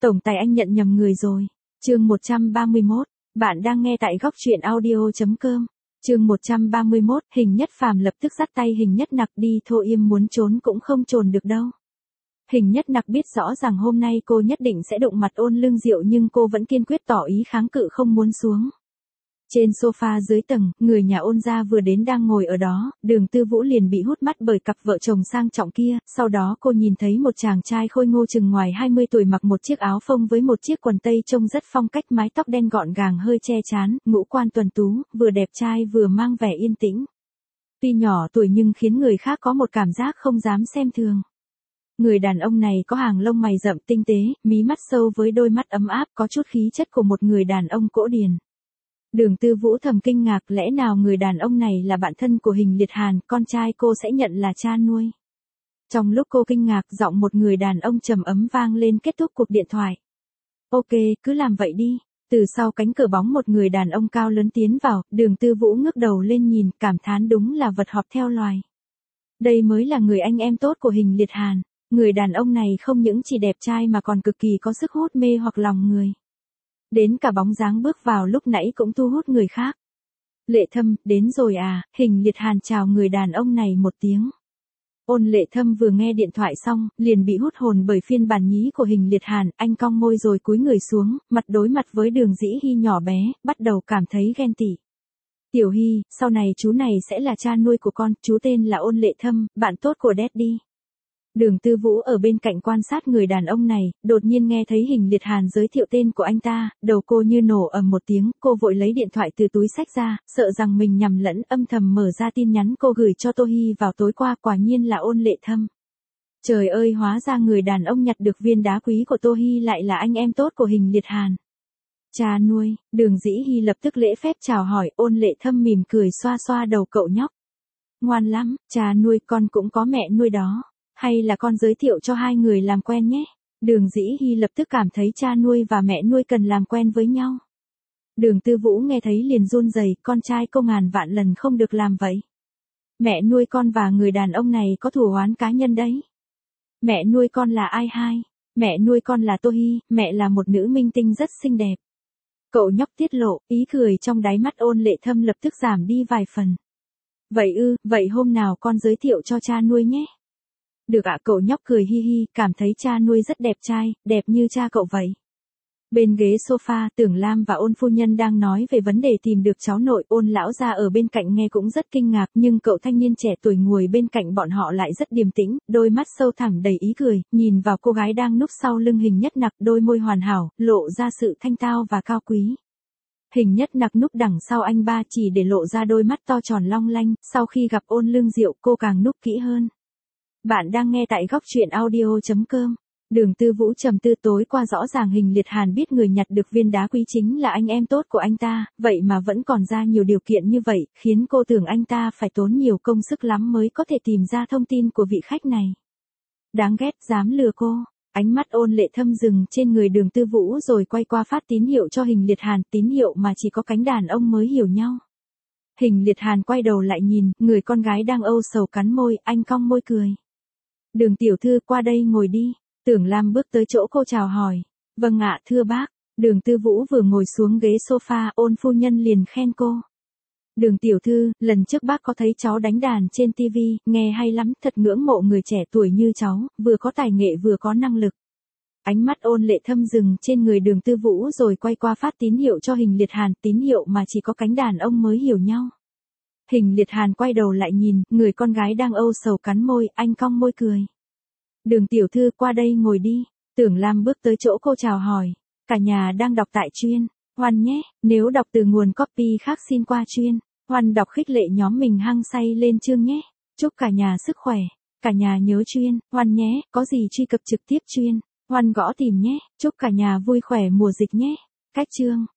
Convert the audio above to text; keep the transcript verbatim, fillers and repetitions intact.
Tổng tài anh nhận nhầm người rồi. Chương một trăm ba mươi mốt. Bạn đang nghe tại góc truyện audio.com. Chương một trăm ba mươi mốt. Hình Nhất Phàm lập tức dắt tay Hình Nhất Nặc đi. Thôi im muốn trốn cũng không trốn được đâu. Hình Nhất Nặc biết rõ rằng hôm nay cô nhất định sẽ đụng mặt Ôn Lương Diệu, nhưng cô vẫn kiên quyết tỏ ý kháng cự không muốn xuống. Trên sofa dưới tầng, người nhà Ôn gia vừa đến đang ngồi ở đó, Đường Tư Vũ liền bị hút mắt bởi cặp vợ chồng sang trọng kia. Sau đó cô nhìn thấy một chàng trai khôi ngô chừng ngoài hai mươi tuổi, mặc một chiếc áo phông với một chiếc quần tây trông rất phong cách, mái tóc đen gọn gàng hơi che trán, ngũ quan tuần tú, vừa đẹp trai vừa mang vẻ yên tĩnh. Tuy nhỏ tuổi nhưng khiến người khác có một cảm giác không dám xem thường. Người đàn ông này có hàng lông mày rậm tinh tế, mí mắt sâu với đôi mắt ấm áp, có chút khí chất của một người đàn ông cổ điển. Đường Tư Vũ thầm kinh ngạc, lẽ nào người đàn ông này là bạn thân của Hình Liệt Hàn, con trai cô sẽ nhận là cha nuôi. Trong lúc cô kinh ngạc, giọng một người đàn ông trầm ấm vang lên kết thúc cuộc điện thoại. Ok, cứ làm vậy đi. Từ sau cánh cửa bóng một người đàn ông cao lớn tiến vào, Đường Tư Vũ ngước đầu lên nhìn, cảm thán đúng là vật họp theo loài. Đây mới là người anh em tốt của Hình Liệt Hàn. Người đàn ông này không những chỉ đẹp trai mà còn cực kỳ có sức hút mê hoặc lòng người. Đến cả bóng dáng bước vào lúc nãy cũng thu hút người khác. Lệ Thâm, đến rồi à? Hình Liệt Hàn chào người đàn ông này một tiếng. Ôn Lệ Thâm vừa nghe điện thoại xong, liền bị hút hồn bởi phiên bản nhí của Hình Liệt Hàn, anh cong môi rồi cúi người xuống, mặt đối mặt với Đường Dĩ Hi nhỏ bé, bắt đầu cảm thấy ghen tị. Tiểu Hi, sau này chú này sẽ là cha nuôi của con, chú tên là Ôn Lệ Thâm, bạn tốt của Daddy. Đường Tư Vũ ở bên cạnh quan sát người đàn ông này, đột nhiên nghe thấy Hình Liệt Hàn giới thiệu tên của anh ta, đầu cô như nổ ầm một tiếng, cô vội lấy điện thoại từ túi xách ra, sợ rằng mình nhầm lẫn, âm thầm mở ra tin nhắn cô gửi cho Tô Hi vào tối qua, quả nhiên là Ôn Lệ Thâm. Trời ơi, hóa ra người đàn ông nhặt được viên đá quý của Tô Hi lại là anh em tốt của Hình Liệt Hàn. Cha nuôi, Đường Dĩ Hi lập tức lễ phép chào hỏi. Ôn Lệ Thâm mỉm cười xoa xoa đầu cậu nhóc. Ngoan lắm, cha nuôi, con cũng có mẹ nuôi đó. Hay là con giới thiệu cho hai người làm quen nhé. Đường Dĩ Hi lập tức cảm thấy cha nuôi và mẹ nuôi cần làm quen với nhau. Đường Tư Vũ nghe thấy liền run rẩy, con trai cô ngàn vạn lần không được làm vậy. Mẹ nuôi con và người đàn ông này có thù oán cá nhân đấy. Mẹ nuôi con là ai hai? Mẹ nuôi con là Tô Hi, mẹ là một nữ minh tinh rất xinh đẹp. Cậu nhóc tiết lộ, ý cười trong đáy mắt Ôn Lệ Thâm lập tức giảm đi vài phần. Vậy ư, vậy hôm nào con giới thiệu cho cha nuôi nhé. Được ạ, cậu nhóc cười hi hi, cảm thấy cha nuôi rất đẹp trai, đẹp như cha cậu vậy. Bên ghế sofa, Tưởng Lam và Ôn phu nhân đang nói về vấn đề tìm được cháu nội. Ôn lão gia ở bên cạnh nghe cũng rất kinh ngạc, nhưng cậu thanh niên trẻ tuổi ngồi bên cạnh bọn họ lại rất điềm tĩnh, đôi mắt sâu thẳm đầy ý cười, nhìn vào cô gái đang núp sau lưng Hình Nhất Nặc, đôi môi hoàn hảo, lộ ra sự thanh tao và cao quý. Hình Nhất Nặc núp đằng sau anh ba chỉ để lộ ra đôi mắt to tròn long lanh, sau khi gặp Ôn Lương Diệu cô càng núp kỹ hơn. Bạn đang nghe tại góc truyện audio.com. Đường Tư Vũ trầm tư, tối qua rõ ràng Hình Liệt Hàn biết người nhặt được viên đá quý chính là anh em tốt của anh ta, vậy mà vẫn còn ra nhiều điều kiện như vậy, khiến cô tưởng anh ta phải tốn nhiều công sức lắm mới có thể tìm ra thông tin của vị khách này. Đáng ghét, dám lừa cô. Ánh mắt Ôn Lệ Thâm dừng trên người Đường Tư Vũ rồi quay qua phát tín hiệu cho Hình Liệt Hàn, tín hiệu mà chỉ có cánh đàn ông mới hiểu nhau. Hình Liệt Hàn quay đầu lại nhìn, người con gái đang âu sầu cắn môi, anh cong môi cười. Đường tiểu thư, qua đây ngồi đi. Tưởng Lam bước tới chỗ cô chào hỏi. Vâng ạ, thưa bác. Đường Tư Vũ vừa ngồi xuống ghế sofa, Ôn phu nhân liền khen cô. Đường tiểu thư, lần trước bác có thấy cháu đánh đàn trên tivi, nghe hay lắm, thật ngưỡng mộ người trẻ tuổi như cháu, vừa có tài nghệ vừa có năng lực. Ánh mắt Ôn Lệ Thâm dừng trên người Đường Tư Vũ rồi quay qua phát tín hiệu cho Hình Liệt Hàn, tín hiệu mà chỉ có cánh đàn ông mới hiểu nhau. Hình Liệt Hàn quay đầu lại nhìn, người con gái đang âu sầu cắn môi, anh cong môi cười. Đường tiểu thư, qua đây ngồi đi. Tưởng Lam bước tới chỗ cô chào hỏi. Cả nhà đang đọc tại chuyên. Hoan nhé, nếu đọc từ nguồn copy khác xin qua chuyên. Hoan đọc khích lệ nhóm mình hăng say lên chương nhé. Chúc cả nhà sức khỏe. Cả nhà nhớ chuyên. Hoan nhé, có gì truy cập trực tiếp chuyên. Hoan gõ tìm nhé. Chúc cả nhà vui khỏe mùa dịch nhé. Cách chương.